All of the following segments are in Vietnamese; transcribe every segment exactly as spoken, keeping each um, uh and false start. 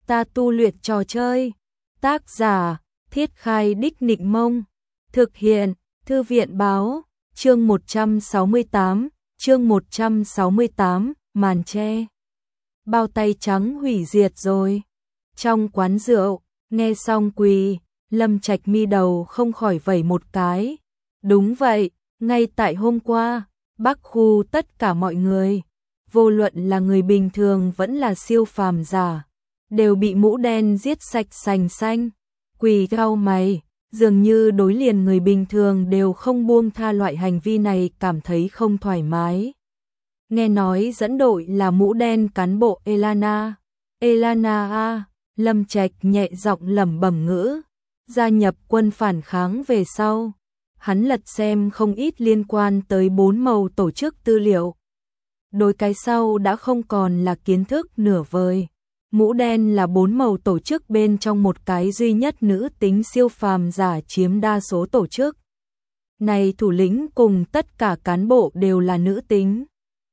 Ta tu luyện trò chơi. Tác giả: Thiết Khai Đích Nịnh Mông. Thực hiện: Thư viện báo. Chương một trăm sáu mươi tám, chương một trăm sáu mươi tám, màn che. Bao tay trắng hủy diệt rồi. Trong quán rượu, nghe xong Quỳ, Lâm Trạch mi đầu không khỏi vẩy một cái. Đúng vậy, ngay tại hôm qua, Bắc khu tất cả mọi người, vô luận là người bình thường vẫn là siêu phàm giả, đều bị mũ đen giết sạch sành xanh. Quỳ cau mày, dường như đối liền người bình thường đều không buông tha loại hành vi này cảm thấy không thoải mái. Nghe nói dẫn đội là mũ đen cán bộ Elana. Elana a, Lâm Trạch nhẹ giọng lẩm bẩm ngữ. Gia nhập quân phản kháng về sau, hắn lật xem không ít liên quan tới bốn màu tổ chức tư liệu. Đối cái sau đã không còn là kiến thức nửa vời. Mũ đen là bốn màu tổ chức bên trong một cái duy nhất nữ tính siêu phàm giả chiếm đa số tổ chức. Này thủ lĩnh cùng tất cả cán bộ đều là nữ tính.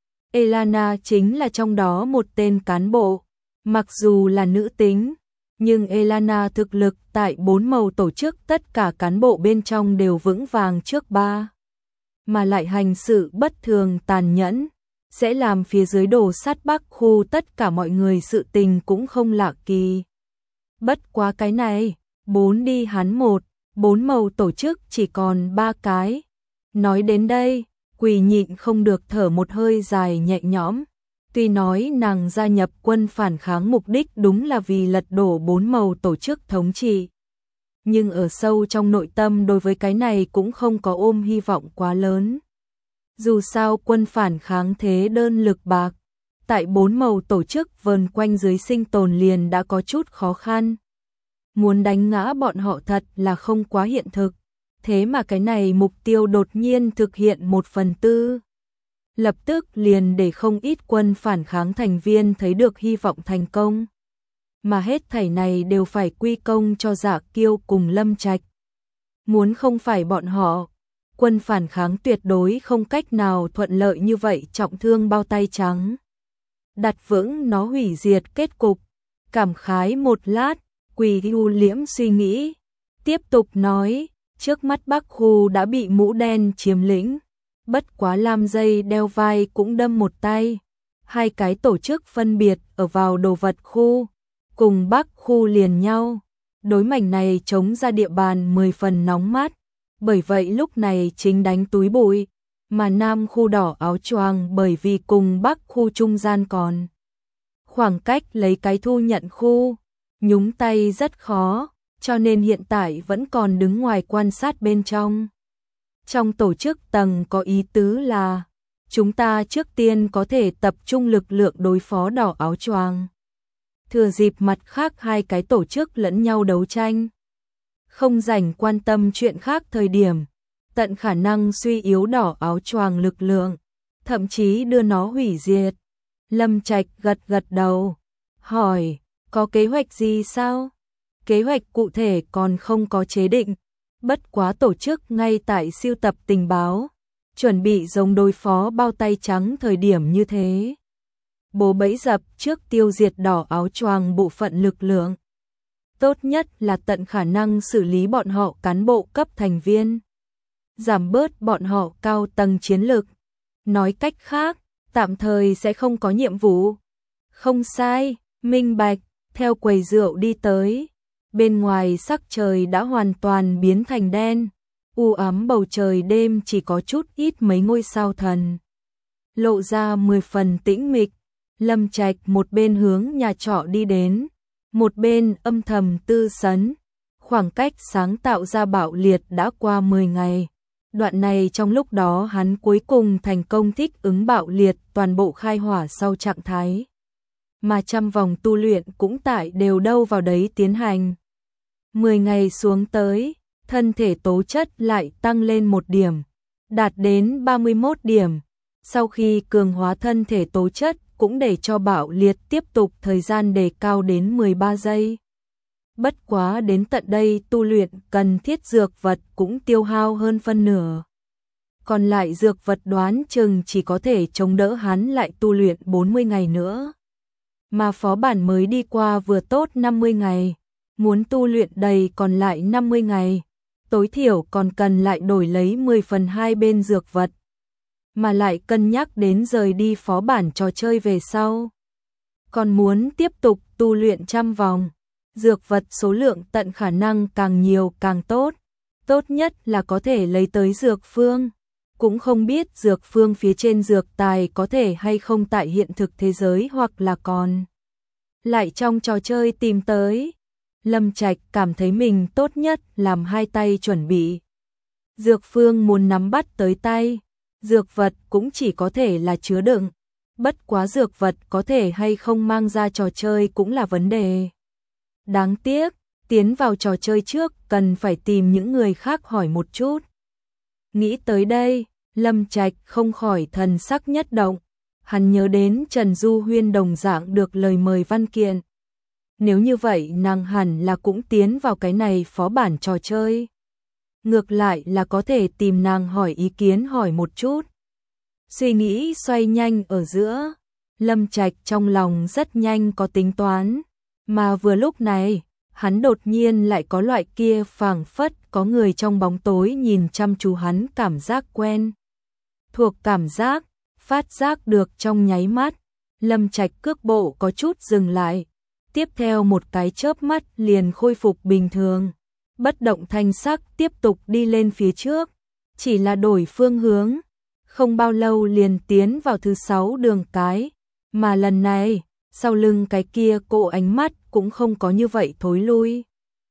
Elana chính là trong đó một tên cán bộ. Mặc dù là nữ tính, nhưng Elana thực lực tại bốn màu tổ chức tất cả cán bộ bên trong đều vững vàng trước ba. Mà lại hành sự bất thường tàn nhẫn, sẽ làm phía dưới đổ sát Bắc khu tất cả mọi người sự tình cũng không lạ kỳ. Bất quá cái này, bốn đi hắn một, bốn màu tổ chức chỉ còn ba cái. Nói đến đây, Quỳ nhịn không được thở một hơi dài nhẹ nhõm. Tuy nói nàng gia nhập quân phản kháng mục đích đúng là vì lật đổ bốn màu tổ chức thống trị. Nhưng ở sâu trong nội tâm đối với cái này cũng không có ôm hy vọng quá lớn. Dù sao quân phản kháng thế đơn lực bạc, tại bốn màu tổ chức vờn quanh dưới sinh tồn liền đã có chút khó khăn. Muốn đánh ngã bọn họ thật là không quá hiện thực, thế mà cái này mục tiêu đột nhiên thực hiện một phần tư. Lập tức liền để không ít quân phản kháng thành viên thấy được hy vọng thành công. Mà hết thảy này đều phải quy công cho Dạ Kiêu cùng Lâm Trạch. Muốn không phải bọn họ, quân phản kháng tuyệt đối không cách nào thuận lợi như vậy trọng thương bao tay trắng. Đặt vững nó hủy diệt kết cục, cảm khái một lát, Quỳ u liễm suy nghĩ. Tiếp tục nói, trước mắt Bắc khu đã bị mũ đen chiếm lĩnh. Bất quá Lam Dây đeo vai cũng đâm một tay. Hai cái tổ chức phân biệt ở vào đồ vật khu, cùng Bắc khu liền nhau. Đối mảnh này chống ra địa bàn mười phần nóng mát. Bởi vậy lúc này chính đánh túi bụi, mà Nam khu đỏ áo choàng bởi vì cùng Bắc khu trung gian còn khoảng cách lấy cái thu nhận khu, nhúng tay rất khó, cho nên hiện tại vẫn còn đứng ngoài quan sát bên trong. Trong tổ chức tầng có ý tứ là, chúng ta trước tiên có thể tập trung lực lượng đối phó đỏ áo choàng. Thừa dịp mặt khác hai cái tổ chức lẫn nhau đấu tranh. Không rảnh quan tâm chuyện khác thời điểm, tận khả năng suy yếu đỏ áo choàng lực lượng, thậm chí đưa nó hủy diệt. Lâm Trạch gật gật đầu, hỏi, có kế hoạch gì sao? Kế hoạch cụ thể còn không có chế định. Bất quá tổ chức ngay tại siêu tập tình báo, chuẩn bị giống đối phó bao tay trắng thời điểm như thế. Bố bẫy dập trước tiêu diệt đỏ áo choàng bộ phận lực lượng. Tốt nhất là tận khả năng xử lý bọn họ cán bộ cấp thành viên. Giảm bớt bọn họ cao tầng chiến lực. Nói cách khác, tạm thời sẽ không có nhiệm vụ. Không sai, minh bạch, theo quầy rượu đi tới. Bên ngoài sắc trời đã hoàn toàn biến thành đen, u ám bầu trời đêm chỉ có chút ít mấy ngôi sao thần. Lộ ra mười phần tĩnh mịch, Lâm Trạch một bên hướng nhà trọ đi đến, một bên âm thầm tư sấn. Khoảng cách sáng tạo ra bạo liệt đã qua mười ngày. Đoạn này trong lúc đó hắn cuối cùng thành công thích ứng bạo liệt toàn bộ khai hỏa sau trạng thái. Mà trăm vòng tu luyện cũng tại đều đâu vào đấy tiến hành. mười ngày xuống tới, thân thể tố chất lại tăng lên một điểm, đạt đến ba mươi mốt điểm. Sau khi cường hóa thân thể tố chất cũng để cho bạo liệt tiếp tục thời gian đề cao đến mười ba giây. Bất quá đến tận đây tu luyện cần thiết dược vật cũng tiêu hao hơn phân nửa. Còn lại dược vật đoán chừng chỉ có thể chống đỡ hắn lại tu luyện bốn mươi ngày nữa. mà phó bản mới đi qua vừa tốt năm mươi ngày, muốn tu luyện đầy còn lại năm mươi ngày, tối thiểu còn cần lại đổi lấy mười phần hai bên dược vật, mà lại cân nhắc đến rời đi phó bản trò chơi về sau. Còn muốn tiếp tục tu luyện trăm vòng, dược vật số lượng tận khả năng càng nhiều càng tốt, tốt nhất là có thể lấy tới dược phương. Cũng không biết dược phương phía trên dược tài có thể hay không tại hiện thực thế giới hoặc là còn lại trong trò chơi tìm tới. Lâm Trạch cảm thấy mình tốt nhất làm hai tay chuẩn bị. Dược phương muốn nắm bắt tới tay, dược vật cũng chỉ có thể là chứa đựng. Bất quá dược vật có thể hay không mang ra trò chơi cũng là vấn đề. Đáng tiếc, tiến vào trò chơi trước cần phải tìm những người khác hỏi một chút. Nghĩ tới đây, Lâm Trạch không khỏi thần sắc nhất động. Hắn nhớ đến Trần Du Huyên đồng dạng được lời mời văn kiện. Nếu như vậy nàng hẳn là cũng tiến vào cái này phó bản trò chơi. Ngược lại là có thể tìm nàng hỏi ý kiến hỏi một chút. Suy nghĩ xoay nhanh ở giữa, Lâm Trạch trong lòng rất nhanh có tính toán. Mà vừa lúc này, hắn đột nhiên lại có loại kia phảng phất có người trong bóng tối nhìn chăm chú hắn cảm giác quen. Thuộc cảm giác, phát giác được trong nháy mắt, Lâm Trạch cước bộ có chút dừng lại. Tiếp theo một cái chớp mắt liền khôi phục bình thường. Bất động thanh sắc tiếp tục đi lên phía trước. Chỉ là đổi phương hướng. Không bao lâu liền tiến vào thứ sáu đường cái. Mà lần này, sau lưng cái kia cỗ ánh mắt cũng không có như vậy thối lui.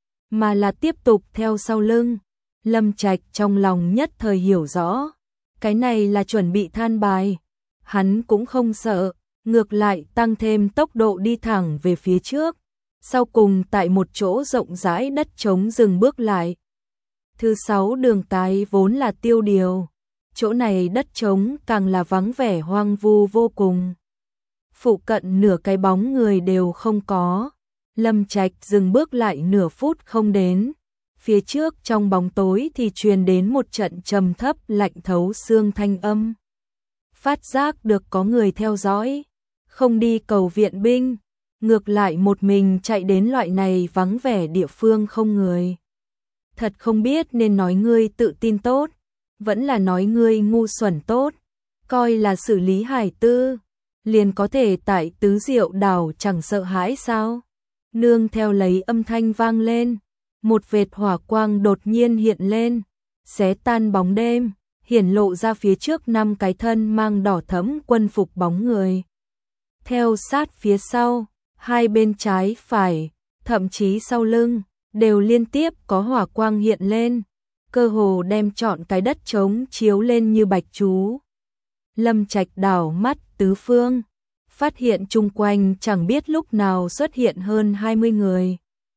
Mà là tiếp tục theo sau lưng. Lâm Trạch trong lòng nhất thời hiểu rõ. Cái này là chuẩn bị than bài. Hắn cũng không sợ. Ngược lại tăng thêm tốc độ đi thẳng về phía trước, sau cùng tại một chỗ rộng rãi đất trống dừng bước lại. Thứ sáu đường cái vốn là tiêu điều, chỗ này đất trống càng là vắng vẻ hoang vu vô cùng. Phụ cận nửa cái bóng người đều không có, Lâm Trạch dừng bước lại nửa phút không đến. Phía trước trong bóng tối thì truyền đến một trận trầm thấp lạnh thấu xương thanh âm. Phát giác được có người theo dõi. Không đi cầu viện binh, ngược lại một mình chạy đến loại này vắng vẻ địa phương không người. Thật không biết nên nói ngươi tự tin tốt, vẫn là nói ngươi ngu xuẩn tốt, coi là xử lý hải tư, liền có thể tại tứ diệu đảo chẳng sợ hãi sao. Nương theo lấy âm thanh vang lên, một vệt hỏa quang đột nhiên hiện lên, xé tan bóng đêm, hiển lộ ra phía trước năm cái thân mang đỏ thẫm quân phục bóng người. Theo sát phía sau, hai bên trái phải, thậm chí sau lưng, đều liên tiếp có hỏa quang hiện lên, cơ hồ đem trọn cái đất trống chiếu lên như bạch chú. Lâm Trạch đảo mắt tứ phương, phát hiện chung quanh chẳng biết lúc nào xuất hiện hơn hai mươi người.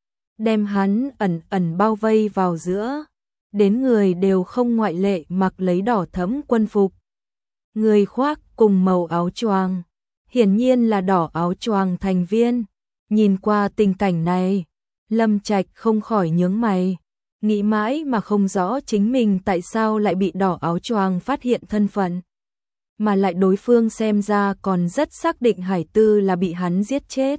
Đem hắn ẩn ẩn bao vây vào giữa, đến người đều không ngoại lệ mặc lấy đỏ thẫm quân phục. Người khoác cùng màu áo choàng, hiển nhiên là đỏ áo choàng thành viên. Nhìn qua tình cảnh này, Lâm Trạch không khỏi nhướng mày, nghĩ mãi mà không rõ chính mình tại sao lại bị đỏ áo choàng phát hiện thân phận. Mà lại đối phương xem ra còn rất xác định Hải Tư là bị hắn giết chết.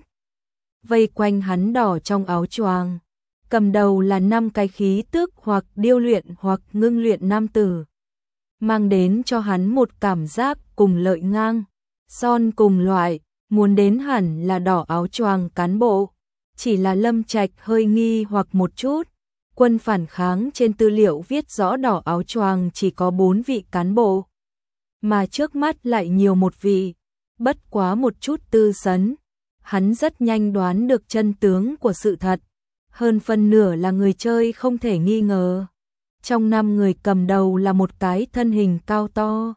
Vây quanh hắn đỏ trong áo choàng, cầm đầu là năm cái khí tước hoặc điêu luyện hoặc ngưng luyện nam tử, mang đến cho hắn một cảm giác cùng lợi ngang, son cùng loại, muốn đến hẳn là đỏ áo choàng cán bộ. Chỉ là Lâm Trạch hơi nghi hoặc một chút, quân phản kháng trên tư liệu viết rõ đỏ áo choàng chỉ có bốn vị cán bộ, mà trước mắt lại nhiều một vị. Bất quá một chút tư sấn, hắn rất nhanh đoán được chân tướng của sự thật, hơn phân nửa là người chơi không thể nghi ngờ. Trong năm người cầm đầu là một cái thân hình cao to,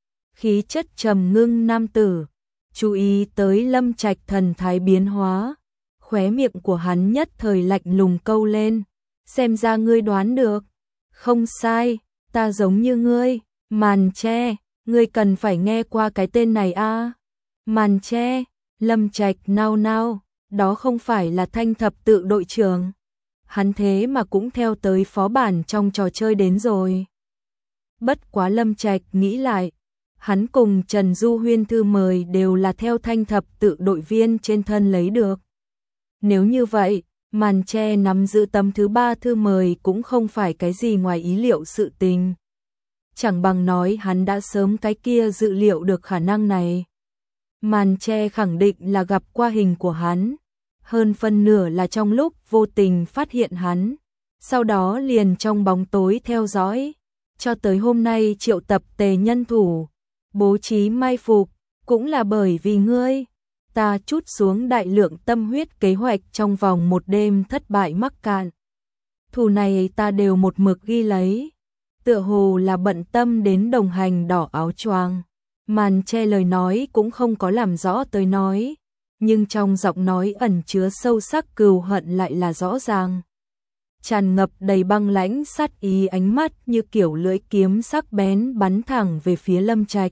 khí chất trầm ngưng nam tử. Chú ý tới Lâm Trạch thần thái biến hóa, khóe miệng của hắn nhất thời lạnh lùng câu lên, xem ra ngươi đoán được. Không sai, ta giống như ngươi, Màn Che, ngươi cần phải nghe qua cái tên này a. À? Màn Che, Lâm Trạch nao nao, đó không phải là Thanh thập tự đội trưởng. Hắn thế mà cũng theo tới phó bản trong trò chơi đến rồi. Bất quá Lâm Trạch nghĩ lại, Hắn cùng Trần Du Huyên thư mời đều là theo thanh thập tự đội viên trên thân lấy được. Nếu như vậy, màn che nắm giữ tấm thứ ba thư mời cũng không phải cái gì ngoài ý liệu sự tình. Chẳng bằng nói hắn đã sớm cái kia dự liệu được khả năng này. Màn che khẳng định là gặp qua hình của hắn, hơn phân nửa là trong lúc vô tình phát hiện hắn, sau đó liền trong bóng tối theo dõi, cho tới hôm nay triệu tập tề nhân thủ, bố trí mai phục, cũng là bởi vì ngươi. Ta trút xuống đại lượng tâm huyết kế hoạch trong vòng một đêm thất bại mắc cạn. Thù này ta đều một mực ghi lấy, tựa hồ là bận tâm đến đồng hành đỏ áo choàng. Màn che lời nói cũng không có làm rõ tới nói, nhưng trong giọng nói ẩn chứa sâu sắc cừu hận lại là rõ ràng. Tràn ngập đầy băng lãnh sát ý, ánh mắt như kiểu lưỡi kiếm sắc bén bắn thẳng về phía Lâm Trạch.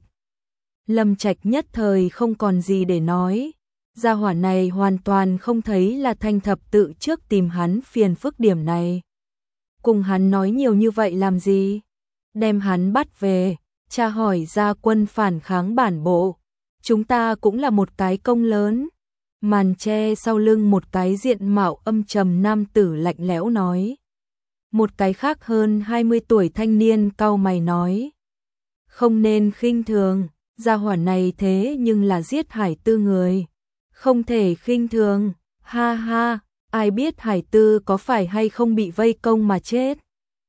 Lâm Trạch nhất thời không còn gì để nói, gia hỏa này hoàn toàn không thấy là thanh thập tự trước tìm hắn phiền phức điểm này. Cùng hắn nói nhiều như vậy làm gì? Đem hắn bắt về, tra hỏi ra quân phản kháng bản bộ, chúng ta cũng là một cái công lớn. Màn che sau lưng một cái diện mạo âm trầm nam tử lạnh lẽo nói. Một cái khác hơn hai mươi tuổi thanh niên cau mày nói. Không nên khinh thường, gia hỏa này thế nhưng là giết Hải Tư người. Không thể khinh thường, ha ha, ai biết Hải Tư có phải hay không bị vây công mà chết.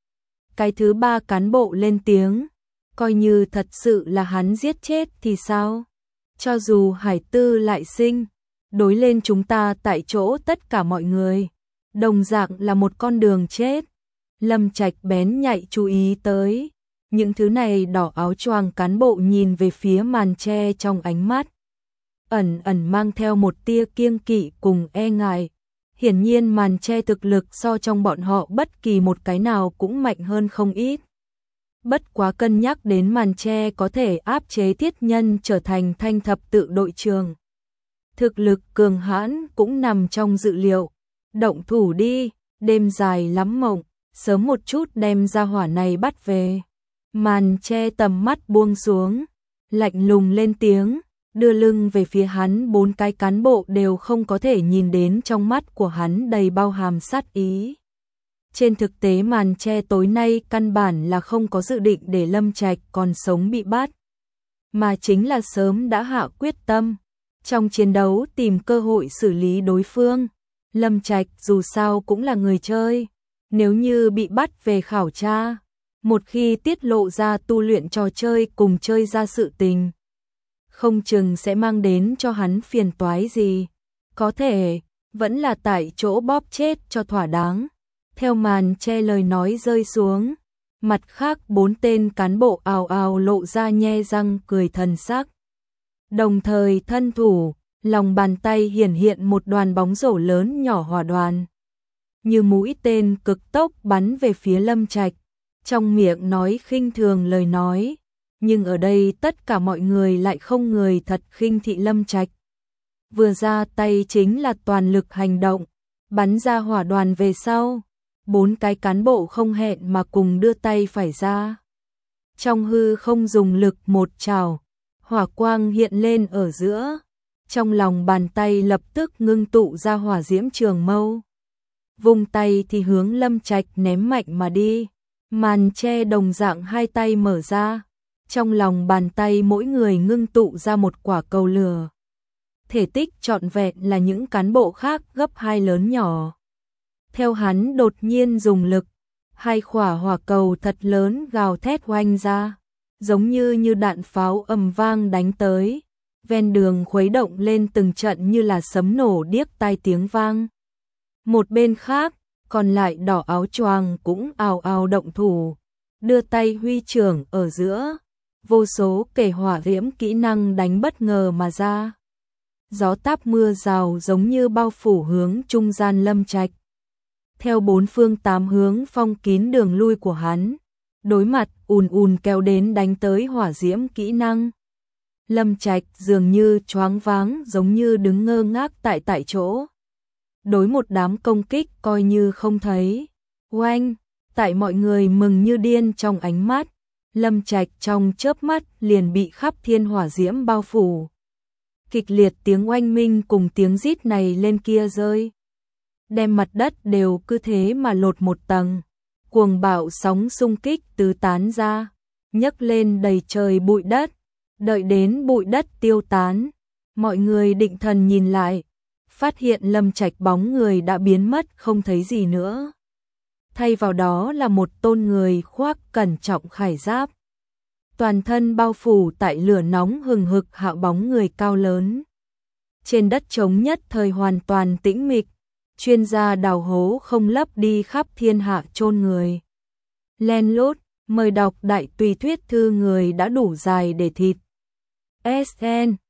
Cái thứ ba cán bộ lên tiếng, coi như thật sự là hắn giết chết thì sao? Cho dù Hải Tư lại sinh, đối lên chúng ta tại chỗ tất cả mọi người, đồng dạng là một con đường chết. Lâm Trạch bén nhạy chú ý tới, những thứ này đỏ áo choàng cán bộ nhìn về phía màn che trong ánh mắt. Ẩn ẩn mang theo một tia kiêng kỵ cùng e ngại. Hiển nhiên màn che thực lực so trong bọn họ bất kỳ một cái nào cũng mạnh hơn không ít. Bất quá cân nhắc đến màn che có thể áp chế Thiết Nhân trở thành thanh thập tự đội trưởng. Thực lực cường hãn cũng nằm trong dự liệu. Động thủ đi, đêm dài lắm mộng, sớm một chút đem ra hỏa này bắt về. Màn che tầm mắt buông xuống, lạnh lùng lên tiếng, đưa lưng về phía hắn. Bốn cái cán bộ đều không có thể nhìn đến trong mắt của hắn đầy bao hàm sát ý. Trên thực tế màn che tối nay căn bản là không có dự định để Lâm Trạch còn sống bị bắt, mà chính là sớm đã hạ quyết tâm trong chiến đấu tìm cơ hội xử lý đối phương. Lâm Trạch dù sao cũng là người chơi, nếu như bị bắt về khảo tra, một khi tiết lộ ra tu luyện trò chơi cùng chơi ra sự tình, không chừng sẽ mang đến cho hắn phiền toái gì. Có thể vẫn là tại chỗ bóp chết cho thỏa đáng. Theo màn che lời nói rơi xuống, mặt khác bốn tên cán bộ ào ào lộ ra nhe răng cười thần sắc. Đồng thời thân thủ, lòng bàn tay hiển hiện một đoàn bóng rổ lớn nhỏ hỏa đoàn. Như mũi tên cực tốc bắn về phía Lâm Trạch, trong miệng nói khinh thường lời nói. Nhưng ở đây tất cả mọi người lại không người thật khinh thị Lâm Trạch. Vừa ra tay chính là toàn lực hành động, bắn ra hỏa đoàn về sau. Bốn cái cán bộ không hẹn mà cùng đưa tay phải ra. Trong hư không dùng lực một trảo, hỏa quang hiện lên ở giữa. Trong lòng bàn tay lập tức ngưng tụ ra hỏa diễm trường mâu. Vung tay thì hướng Lâm Trạch ném mạnh mà đi. Màn che đồng dạng hai tay mở ra. Trong lòng bàn tay mỗi người ngưng tụ ra một quả cầu lửa. Thể tích trọn vẹn là những cán bộ khác gấp hai lớn nhỏ. Theo hắn đột nhiên dùng lực, hai quả hỏa cầu thật lớn gào thét oanh ra, giống như như đạn pháo ầm vang đánh tới, ven đường khuấy động lên từng trận như là sấm nổ điếc tai tiếng vang. Một bên khác, còn lại đỏ áo choàng cũng ào ào động thủ, đưa tay huy trưởng ở giữa, vô số kể hỏa diễm kỹ năng đánh bất ngờ mà ra. Gió táp mưa rào giống như bao phủ hướng trung gian Lâm Trạch. Theo bốn phương tám hướng phong kín đường lui của hắn, đối mặt ùn ùn kéo đến đánh tới hỏa diễm kỹ năng. Lâm Trạch dường như choáng váng, giống như đứng ngơ ngác tại tại chỗ. Đối một đám công kích coi như không thấy. Oanh, tại mọi người mừng như điên trong ánh mắt, Lâm Trạch trong chớp mắt liền bị khắp thiên hỏa diễm bao phủ. Kịch liệt tiếng oanh minh cùng tiếng rít này lên kia rơi, đem mặt đất đều cứ thế mà lột một tầng. Cuồng bạo sóng xung kích tứ tán ra, nhấc lên đầy trời bụi đất. Đợi đến bụi đất tiêu tán, mọi người định thần nhìn lại, phát hiện Lâm Trạch bóng người đã biến mất không thấy gì nữa. Thay vào đó là một tôn người khoác cẩn trọng khải giáp, toàn thân bao phủ tại lửa nóng hừng hực hạ bóng người cao lớn. Trên đất trống nhất thời hoàn toàn tĩnh mịch, chuyên gia đào hố không lấp đi khắp thiên hạ chôn người. Len lút, mời đọc đại tùy thuyết thư người đã đủ dài để thịt. ét en